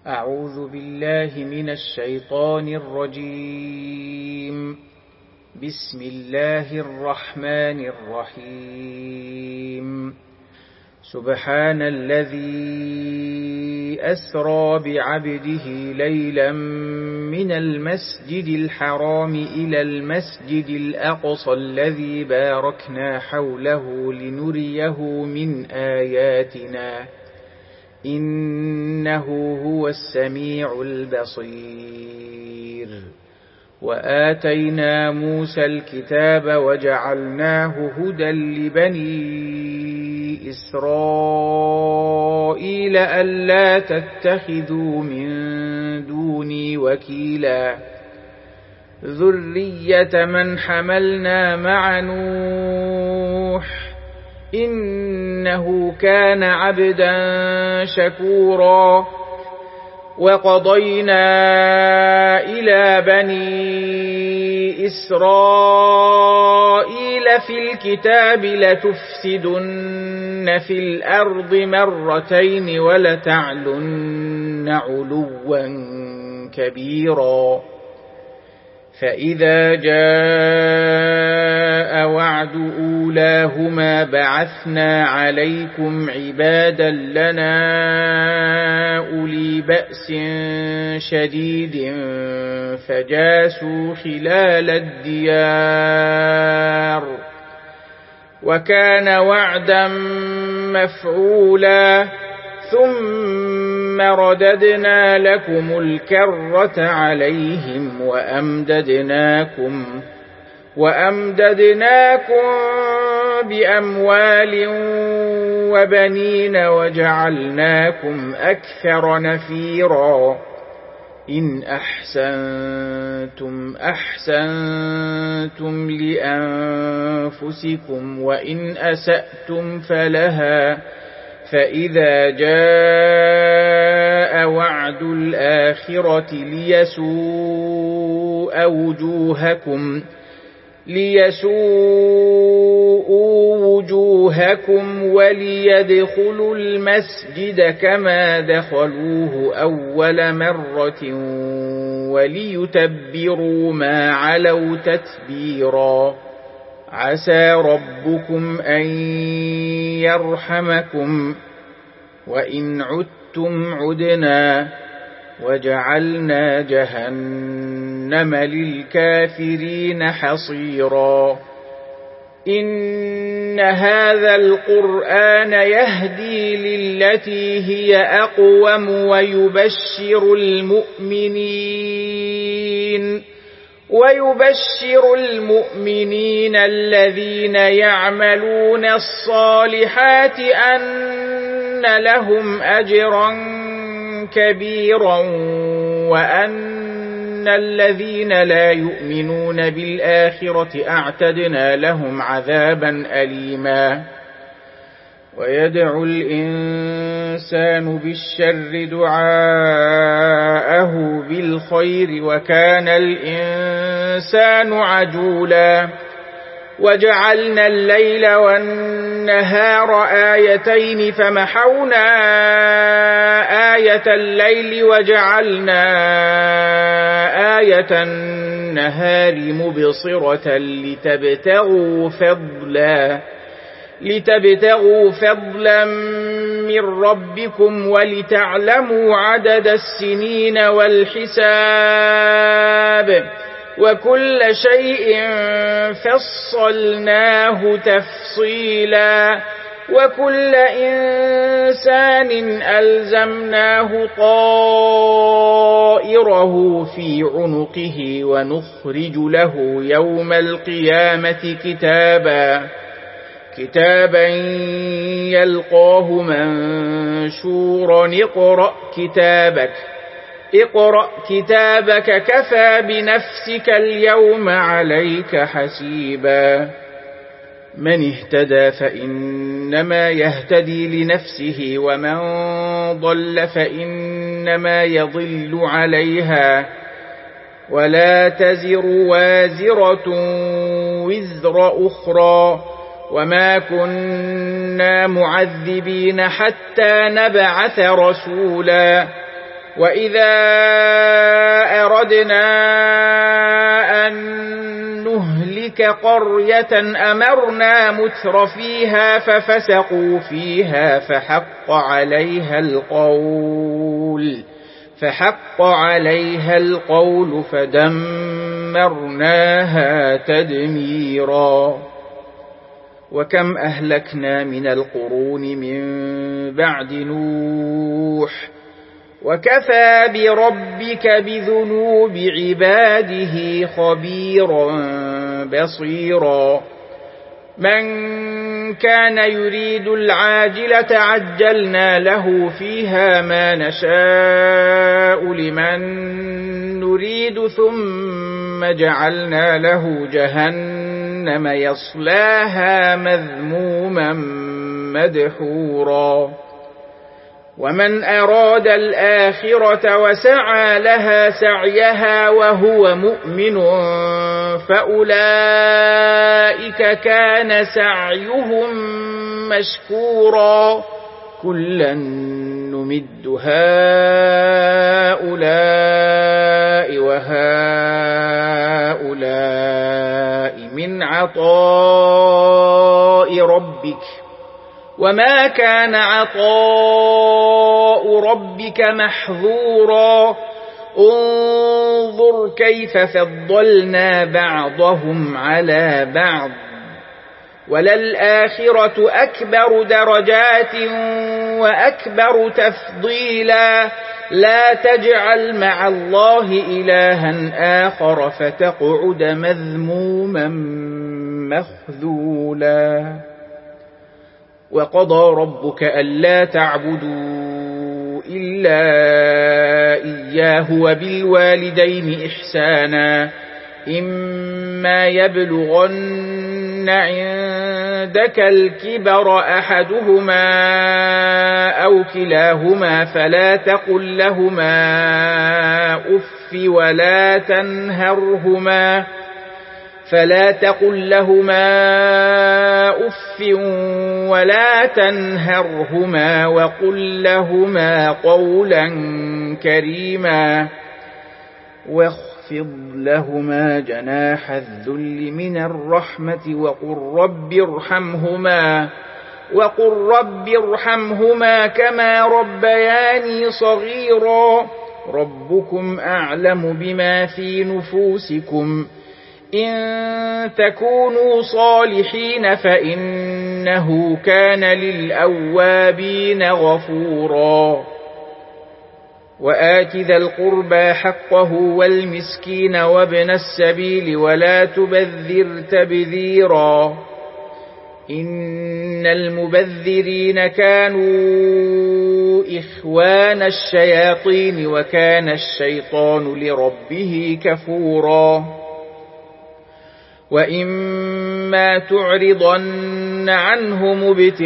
أعوذ بالله من الشيطان الرجيم. بسم الله الرحمن الرحيم. سبحان الذي أسرى بعبده ليلا من المسجد الحرام إلى المسجد الأقصى الذي باركنا حوله لنريه من آياتنا إنه هو السميع البصير. وآتينا موسى الكتاب وجعلناه هدى لبني إسرائيل ألا تتخذوا من دوني وكيلا ذرية من حملنا مع نوح إنه كان عبدا شكورا. وقضينا إلى بني إسرائيل في الكتاب لتفسدن في الأرض مرتين ولتعلن علوا كبيرا. فإذا جاء وعد أولاهما بعثنا عليكم عبادا لنا أولي بأس شديد فجاسوا خلال الديار وكان وعدا مفعولا. ثم رددنا لكم الكرة عليهم وأمددناكم بأموال وبنين وجعلناكم أكثر نفيرا. إن أحسنتم لأنفسكم وإن أسأتم فلها. فإذا جاء وعد الآخرة ليسوءوا وجوهكم وليدخلوا المسجد كما دخلوه أول مرة وليتبروا ما علوا تتبيرا. عسى ربكم أن يرحمكم وإن عدتم عدنا وجعلنا جهنم للكافرين حصيرا. إن هذا القرآن يهدي للتي هي أقوم ويبشر المؤمنين الذين يعملون الصالحات أن لهم أجرا كبيرا وأن الذين لا يؤمنون بالآخرة أعتدنا لهم عذابا أليما. ويدعو الإنسان بالشر دعاءه بالخير وكان الإنسان عجولا. وجعلنا الليل والنهار آيتين فمحونا آية الليل وجعلنا آية النهار مبصرة لتبتغوا فضلا من ربكم ولتعلموا عدد السنين والحساب وكل شيء فصلناه تفصيلا. وكل إنسان ألزمناه طائره في عنقه ونخرج له يوم القيامة كتابا يلقاه منشورا. اقرأ كتابك كفى بنفسك اليوم عليك حسيبا. من اهتدى فإنما يهتدي لنفسه ومن ضل فإنما يضل عليها ولا تزر وازرة وزر أخرى وما كنا معذبين حتى نبعث رسولا وإذا أردنا أن نهلك قرية أمرنا متر فيها ففسقوا فيها فحق عليها القول فدمرناها تدميرا. وكم أهلكنا من القرون من بعد نوح وكفى بربك بذنوب عباده خبيرا بصيرا. من كان يريد العاجلة عجلنا له فيها ما نشاء لمن نريد ثم جعلنا له جهنم يصلاها مذموما مدحورا. ومن أراد الآخرة وسعى لها سعيها وهو مؤمن فأولئك كان سعيهم مشكورا. كلا نمد هؤلاء وهؤلاء من عطاء ربك وما كان عطاء ربك محظورا. انظر كيف فضلنا بعضهم على بعض وللآخرة أكبر درجات وأكبر تفضيلا. لا تجعل مع الله إلها آخر فتقعد مذموما مخذولا. وقضى ربك ألا تعبدوا إلا إياه وبالوالدين إحسانا. إما يبلغن عندك الكبر أحدهما أو كلاهما فلا تقل لهما أف ولا تنهرهما وقل لهما قولا كريما. واخفض لهما جناح الذل من الرحمة وقل رب ارحمهما كما ربياني صغيرا. ربكم أعلم بما في نفوسكم إن تكونوا صالحين فإنه كان للأوابين غفورا. وآت ذا القربى حقه والمسكين وابن السبيل ولا تبذر تبذيرا. إن المبذرين كانوا إخوان الشياطين وكان الشيطان لربه كفورا. وإما تعرضن عنهم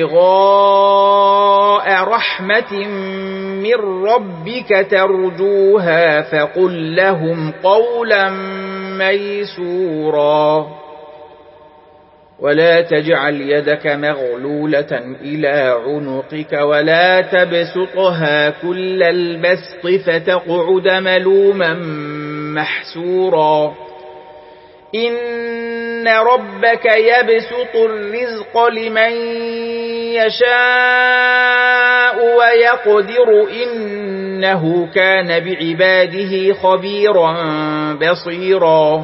ابتغاء رحمة من ربك ترجوها فقل لهم قولا ميسورا. ولا تجعل يدك مغلولة إلى عنقك ولا تبسطها كل البسط فتقعد ملوما محسورا. إن ربك يبسط الرزق لمن يشاء ويقدر إنه كان بعباده خبيرا بصيرا.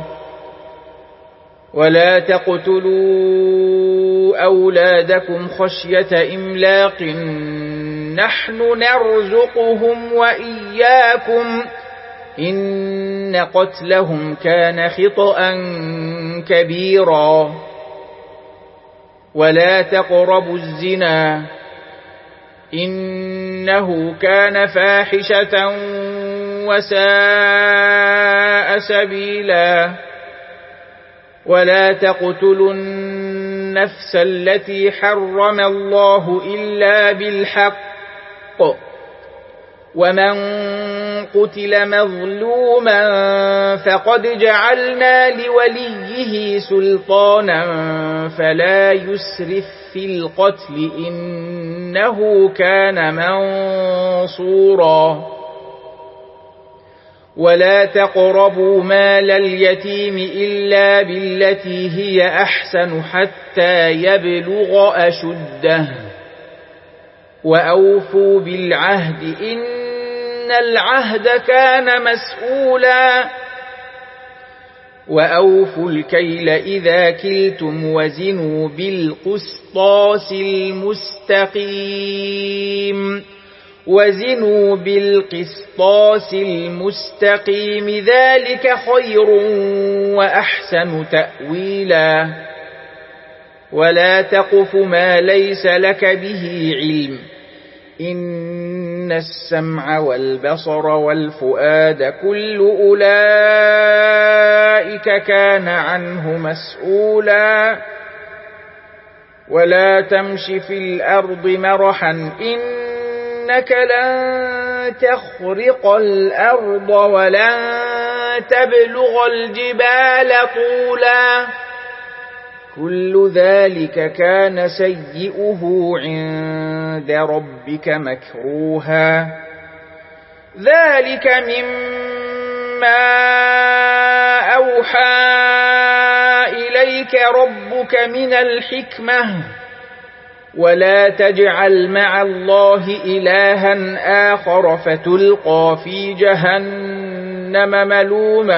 ولا تقتلوا أولادكم خشية إملاق نحن نرزقهم وإياكم إن قتلهم كان خطأ كبيرا. ولا تقربوا الزنا إنه كان فاحشة وساء سبيلا. ولا تقتلوا النفس التي حرم الله إلا بالحق ومن قتل مظلوما فقد جعلنا لوليه سلطانا فلا يسرف في القتل إنه كان منصورا. ولا تقربوا مال اليتيم إلا بالتي هي أحسن حتى يبلغ أشده وأوفوا بالعهد إن العهد كان مسؤولا وأوفوا الكيل إذا كلتم وزنوا بالقسطاس المستقيم ذلك خير وأحسن تأويلا ولا تقف ما ليس لك به علم إن السمع والبصر والفؤاد كل أولئك كان عنه مسؤولا ولا تمش في الأرض مرحا إنك لن تخرق الأرض ولن تبلغ الجبال طولا كل ذلك كان سيئه عند ربك مكروها ذلك مما أوحى إليك ربك من الحكمة ولا تجعل مع الله إلها آخر فتلقى في جهنم ملوما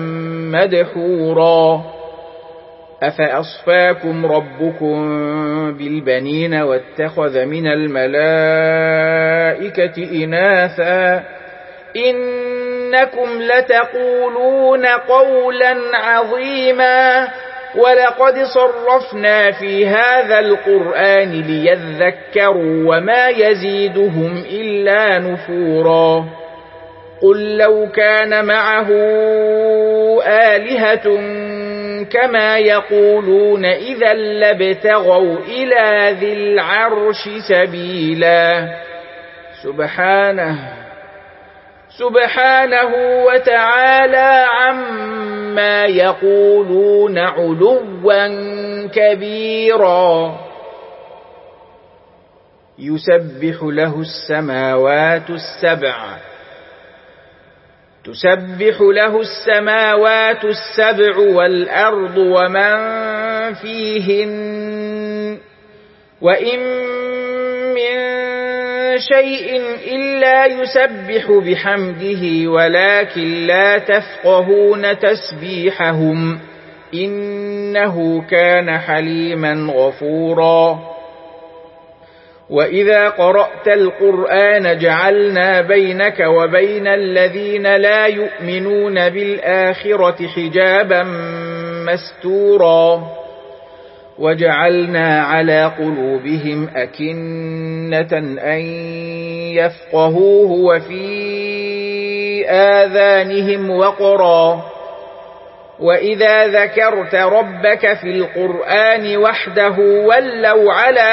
مدحورا أفأصفاكم ربكم بالبنين واتخذ من الملائكة إناثا إنكم لتقولون قولا عظيما ولقد صرفنا في هذا القرآن ليذكروا وما يزيدهم إلا نفورا قل لو كان معه آلهة كما يقولون إذا لابتغوا إلى ذي العرش سبيلا سبحانه وتعالى عما يقولون علوا كبيرا يسبح له السماوات السبع والأرض ومن فيهن وإن من شيء إلا يسبح بحمده ولكن لا تفقهون تسبيحهم إنه كان حليما غفورا وإذا قرأت القرآن جعلنا بينك وبين الذين لا يؤمنون بالآخرة حجابا مستورا وجعلنا على قلوبهم أكنة أن يفقهوه وفي آذانهم وقرا وإذا ذكرت ربك في القرآن وحده ولوا على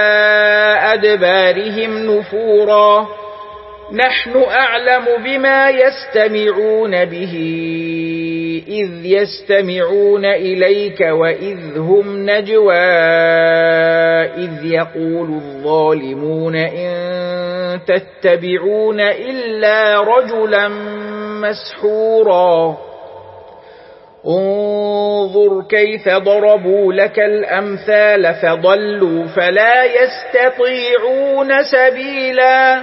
أدبارهم نفورا نحن أعلم بما يستمعون به إذ يستمعون إليك وإذ هم نجوى إذ يقول الظالمون إن تتبعون إلا رجلا مسحورا انظر كيف ضربوا لك الأمثال فضلوا فلا يستطيعون سبيلا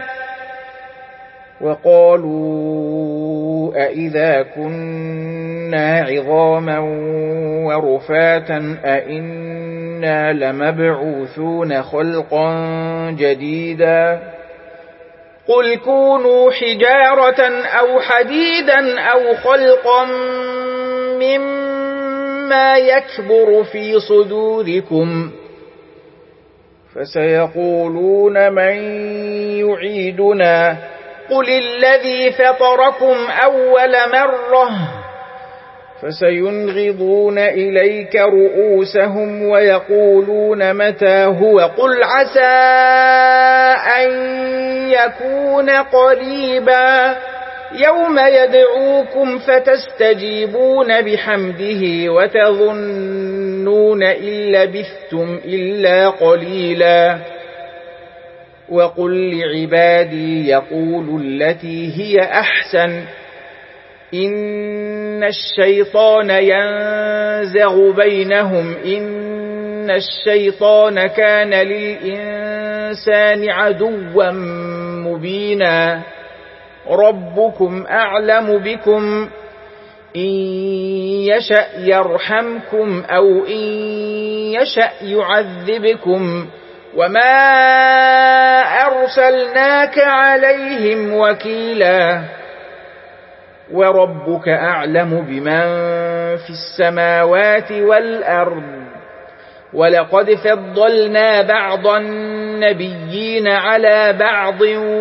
وقالوا أئذا كنا عظاما ورفاتا أئنا لمبعوثون خلقا جديدا قل كونوا حجارة أو حديدا أو خلقا مما يكبر في صدوركم فسيقولون من يعيدنا قل الذي فطركم أول مرة فسينغضون إليك رؤوسهم ويقولون متى هو قل عسى أن يكون قريبا يوم يدعوكم فتستجيبون بحمده وتظنون إن لبثتم إلا قليلا وقل لعبادي يقولوا التي هي أحسن إن الشيطان ينزغ بينهم إن الشيطان كان للإنسان عدوا مبينا ربكم أعلم بكم إن يشأ يرحمكم أو إن يشأ يعذبكم وما أرسلناك عليهم وكيلا وربك أعلم بمن في السماوات والأرض ولقد فضلنا بعض النبيين على بعض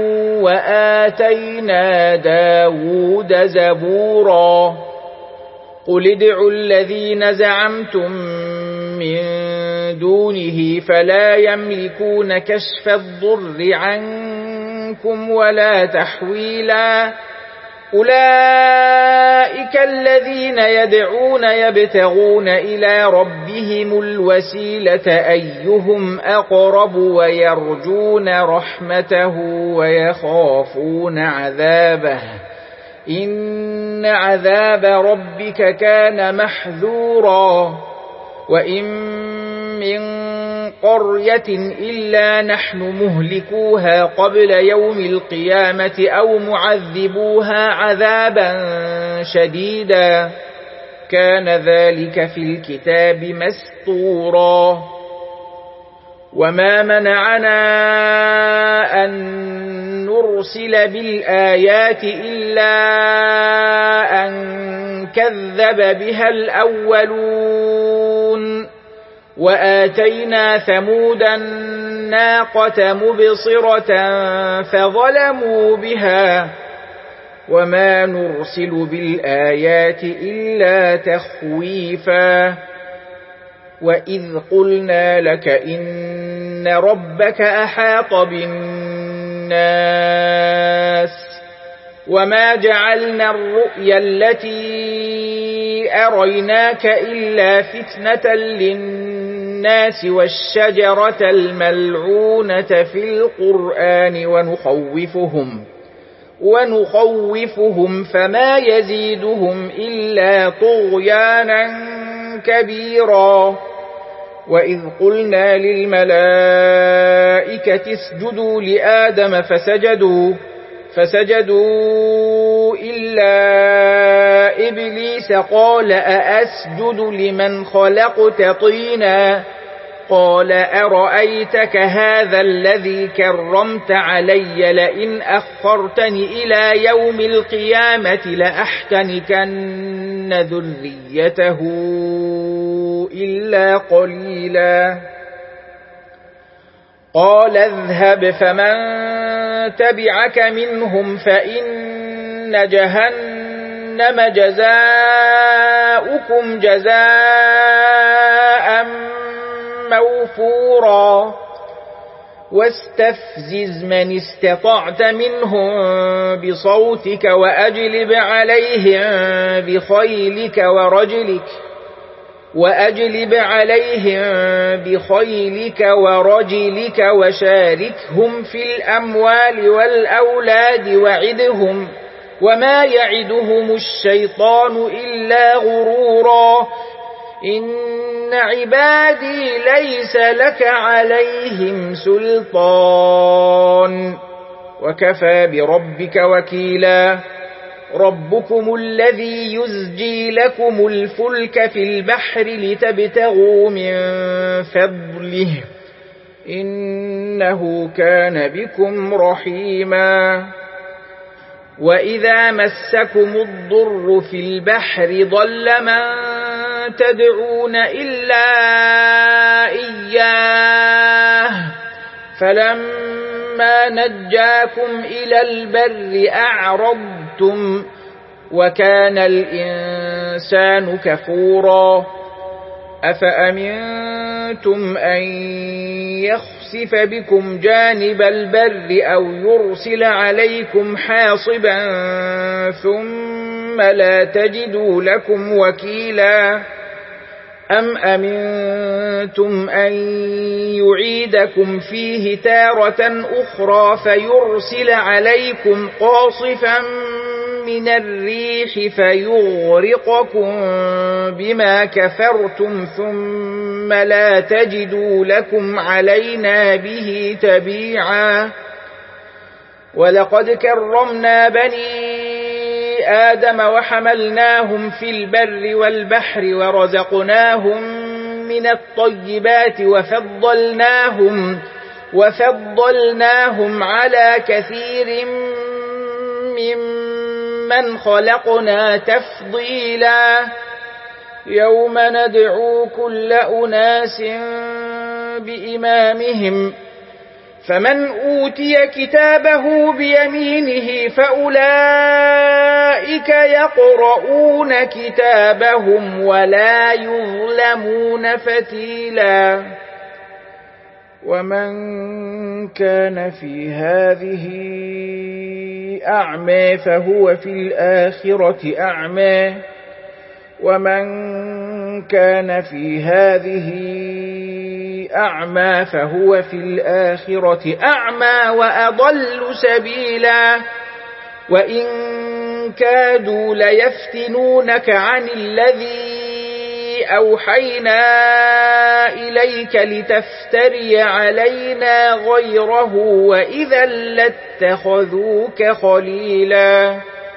وآتينا داود زبورا قل ادعوا الذين زعمتم من دونه فلا يملكون كشف الضر عنكم ولا تحويلا أولئك الذين يدعون يبتغون إلى ربهم الوسيلة أيهم أقرب ويرجون رحمته ويخافون عذابه إن عذاب ربك كان محذورا وإن من قرية إلا نحن مهلكوها قبل يوم القيامة أو معذبوها عذابا شديدا كان ذلك في الكتاب مسطورا وما منعنا أن نرسل بالآيات إلا أن كذب بها الأولون وآتينا ثمود الناقة مبصرة فظلموا بها وما نرسل بالآيات إلا تخويفا وإذ قلنا لك إن ربك أحاط بالناس وما جعلنا الرؤيا التي أريناك إلا فتنة للناس والشجرة الملعونة في القرآن ونخوفهم فما يزيدهم إلا طغيانا كبيرا وإذ قلنا للملائكة اسجدوا لآدم فسجدوا إلا إبليس قال أأسجد لمن خلقت طينا قال أرأيتك هذا الذي كرمت علي لئن أخرتني إلى يوم القيامة لأحتنكن ذريته إلا قليلا قال اذهب فمن تبعك منهم فإن جهنم جزاؤكم جزاء موفورا واستفزز من استطعت منهم بصوتك وأجلب عليهم بخيلك ورجلك وشاركهم في الأموال والأولاد وعدهم وما يعدهم الشيطان إلا غرورا إن عبادي ليس لك عليهم سلطان وكفى بربك وكيلا ربكم الذي يزجي لكم الفلك في البحر لتبتغوا من فضله إنه كان بكم رحيما وإذا مسكم الضر في البحر ضل من تدعون إلا إياه فلما نجاكم إلى البر أعرضتم وكان الإنسان كفورا أفأمنتم أن يخسف بكم جانب البر أو يرسل عليكم حاصبا ثم لا تجدوا لكم وكيلا أم أمنتم أن يعيدكم فيه تارة أخرى فيرسل عليكم قاصفا من الريح فيغرقكم بما كفرتم ثم لا تجدوا لكم علينا به تبيعا ولقد كرمنا بني آدم وحملناهم في البر والبحر ورزقناهم من الطيبات وفضلناهم على كثير ممن خلقنا تفضيلا يوم ندعو كل أناس بإمامهم فمن أوتي كتابه بيمينه فأولئك يقرؤون كتابهم ولا يظلمون فتيلا ومن كان في هذه أعمى فهو في الآخرة أعمى ومن كان في هذه أعمى فهو في الآخرة أعمى وأضل سبيلا وإن كادوا ليفتنونك عن الذي أوحينا إليك لتفتري علينا غيره وإذا لاتخذوك خليلا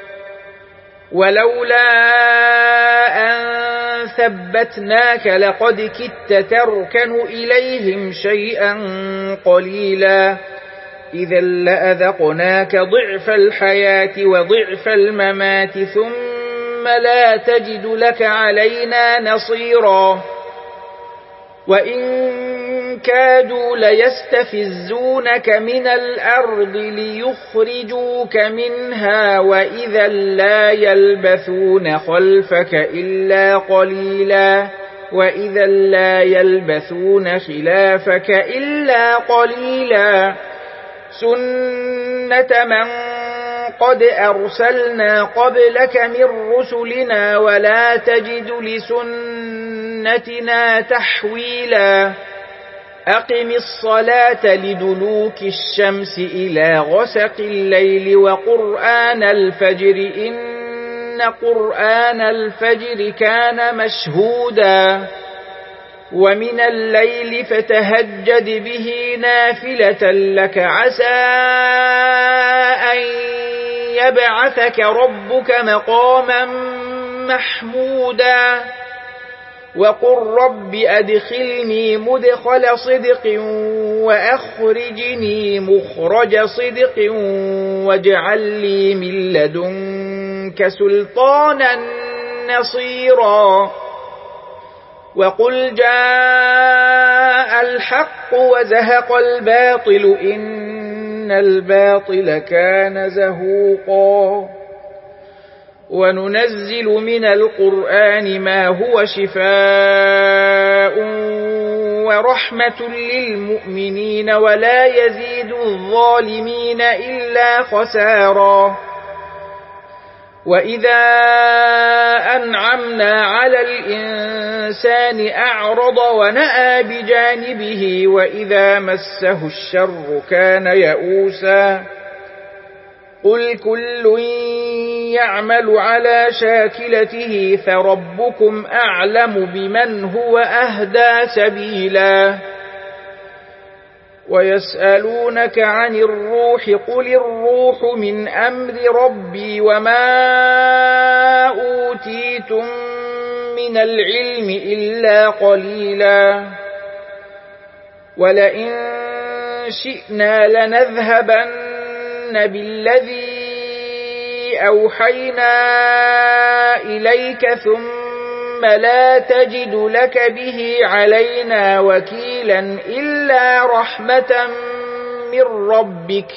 ولولا أن ثبتناك لقد كدت تركن إليهم شيئا قليلا إذا لأذقناك ضعف الحياة وضعف الممات ثم لا تجد لك علينا نصيرا وإن كادوا ليستفزونك من الأرض ليخرجوك منها وإذا لا يلبثون خلفك إلا قليلا وإذا لا يلبثون خلافك إلا قليلا سنة من قد أرسلنا قبلك من رسلنا ولا تجد لسنتنا تحويلا أقم الصلاة لدلوك الشمس إلى غسق الليل وقرآن الفجر إن قرآن الفجر كان مشهودا ومن الليل فتهجد به نافلة لك عسى أن يبعثك ربك مقاما محمودا وقل رب أدخلني مدخل صدق وأخرجني مخرج صدق واجعل لي من لدنك سلطانا نصيرا وقل جاء الحق وزهق الباطل إن الباطل كان زهوقا وننزل من القرآن ما هو شفاء ورحمة للمؤمنين ولا يزيد الظالمين إلا خسارا وإذا أنعمنا على الإنسان أعرض ونأى بجانبه وإذا مسه الشر كان يئوسا قل كل يعمل على شاكلته فربكم أعلم بمن هو أهدى سبيلا ويسألونك عن الروح قل الروح من أمر ربي وما أوتيتم من العلم إلا قليلا ولئن شئنا لنذهبن بالذي أوحينا إليك ثم لا تجد لك به علينا وكيلا إلا رحمة من ربك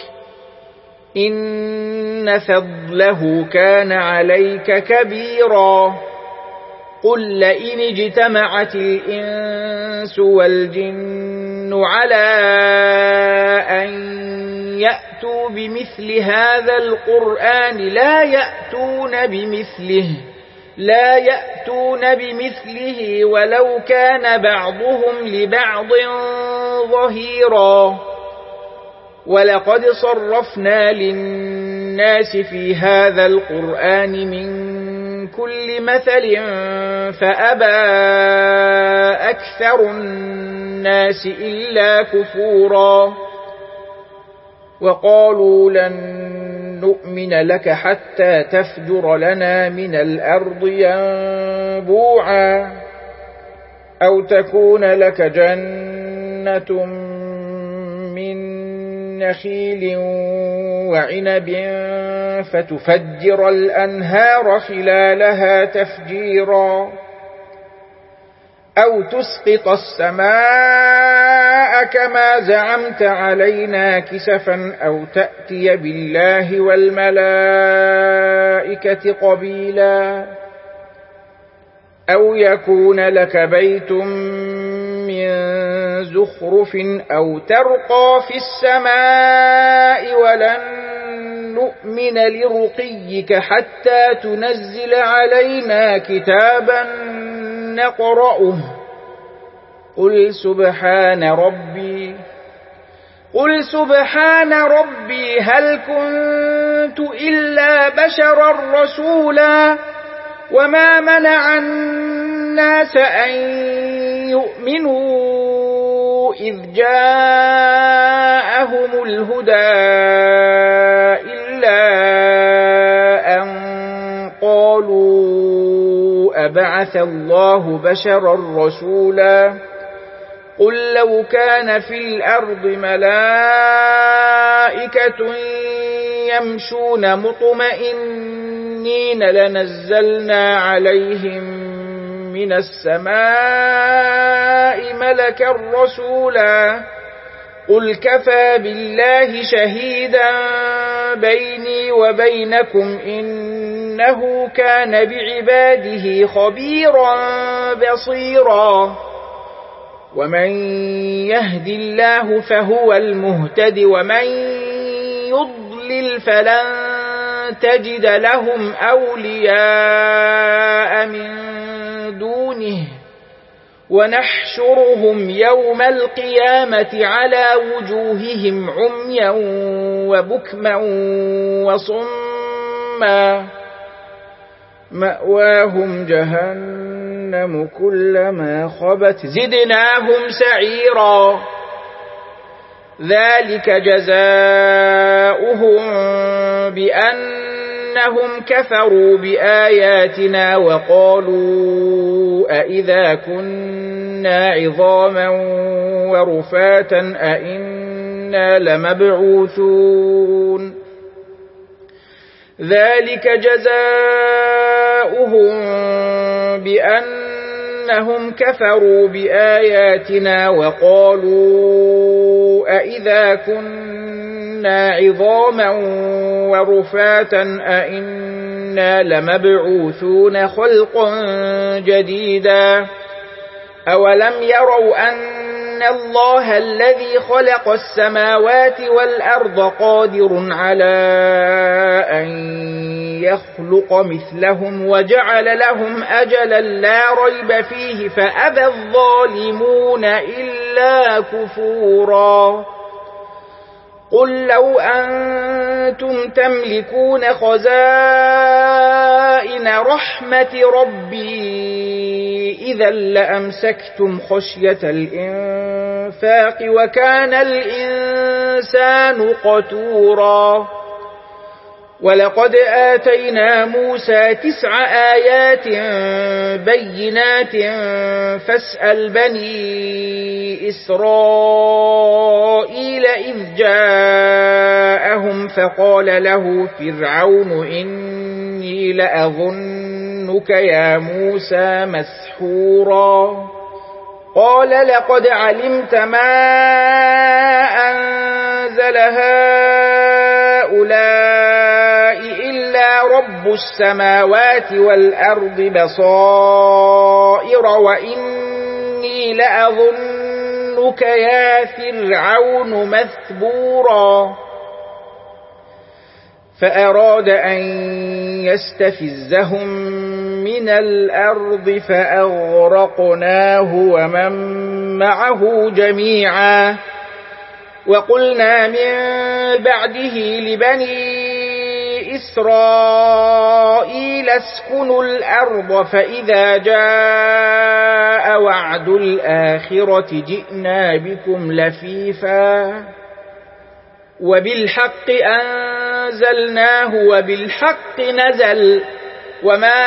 إن فضله كان عليك كبيرا قل لئن اجتمعت الإنس والجن على أن يأتوا بمثل هذا القرآن لا يأتون بمثله ولو كان بعضهم لبعض ظهيرا ولقد صرفنا للناس للناس في هذا القرآن من كل مثل فأبى أكثر الناس إلا كفورا وقالوا لن نؤمن لك حتى تفجر لنا من الأرض ينبوعا أو تكون لك جنة من نخيل وعنب فتفجر الأنهار خلالها تفجيرا أو تسقط السماء كما زعمت علينا كسفا أو تأتي بالله والملائكة قبيلا أو يكون لك بيت من زخرف أو ترقى في السماء ولن نؤمن لرقيك حتى تنزل علينا كتابا نقرأه قل سبحان ربي هل كنت إلا بشرا رسولا وما منع الناس أن يؤمنوا إذ جاءهم الهدى إلا أن قالوا أبعث الله بشرا رسولا قل لو كان في الأرض ملائكة يمشون مطمئنين لنزلنا عليهم من السماء ملكا رسولا قل كفى بالله شهيدا بيني وبينكم إنه كان بعباده خبيرا بصيرا ومن يهد الله فهو المهتد ومن يضلل فلن تجد لهم أولياء من دونه ونحشرهم يوم القيامة على وجوههم عميا وبكما وصما مأواهم جهنم كلما خبت زدناهم سعيرا ذلك جزاؤهم بأنهم كفروا بآياتنا وقالوا أئذا كنا عظاما ورفاتا أئنا لمبعوثون ذلك جزاؤهم بأنهم كفروا بآياتنا وقالوا أئذا كنا عظاما ورفاتا أئنا لمبعوثون خلقا جديدا أولم يروا أن الله الذي خلق السماوات والأرض قادر على أن يخلق مثلهم وجعل لهم أجلا لا ريب فيه فأبى الظالمون إلا كفورا قل لو أنتم تملكون خزائن رحمة ربي إذا لأمسكتم خشية الإنفاق وكان الإنسان قتورا ولقد آتينا موسى 9 آيات بينات فاسأل بني إسرائيل إذ جاءهم فقال له فرعون إني لأظنك يا موسى مسحورا قال لقد علمت ما أنزل هؤلاء إلا رب السماوات والأرض بصائر وإني لأظنك يا فرعون مثبورا فأراد أن يستفزهم من الأرض فأغرقناه ومن معه جميعا وقلنا من بعده لبني إسرائيل اسكنوا الأرض فإذا جاء وعد الآخرة جئنا بكم لفيفا وبالحق أنزلناه وبالحق نزل وما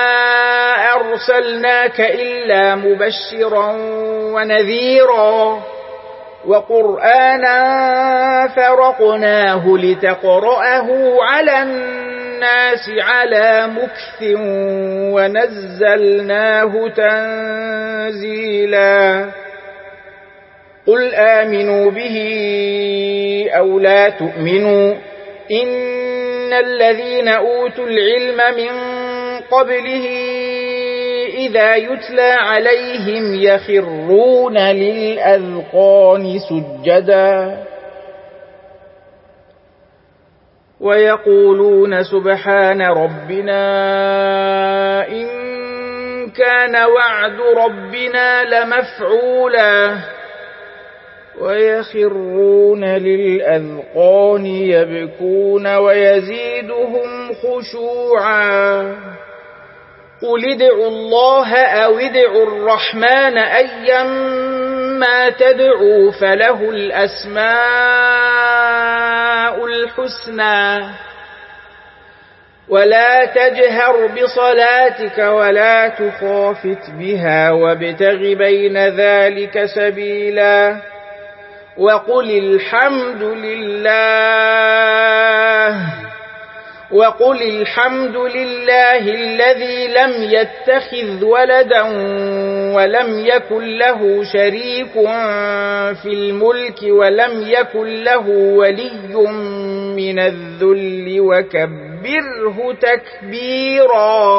أرسلناك إلا مبشرا ونذيرا وقرآنا فرقناه لتقرأه على الناس على مكث ونزلناه تنزيلا قل آمنوا به أو لا تؤمنوا إن الذين أوتوا العلم من قبله إذا يتلى عليهم يخرون للأذقان سجدا ويقولون سبحان ربنا إن كان وعد ربنا لمفعولا ويخرون للأذقان يبكون ويزيدهم خشوعا قل ادعوا الله أو ادعوا الرحمن أيما تدعوا فله الأسماء الحسنى ولا تجهر بصلاتك ولا تخافت بها وابتغ بين ذلك سبيلا وقل الحمد لله الذي لم يتخذ ولدا ولم يكن له شريك في الملك ولم يكن له ولي من الذل وكبره تكبيرا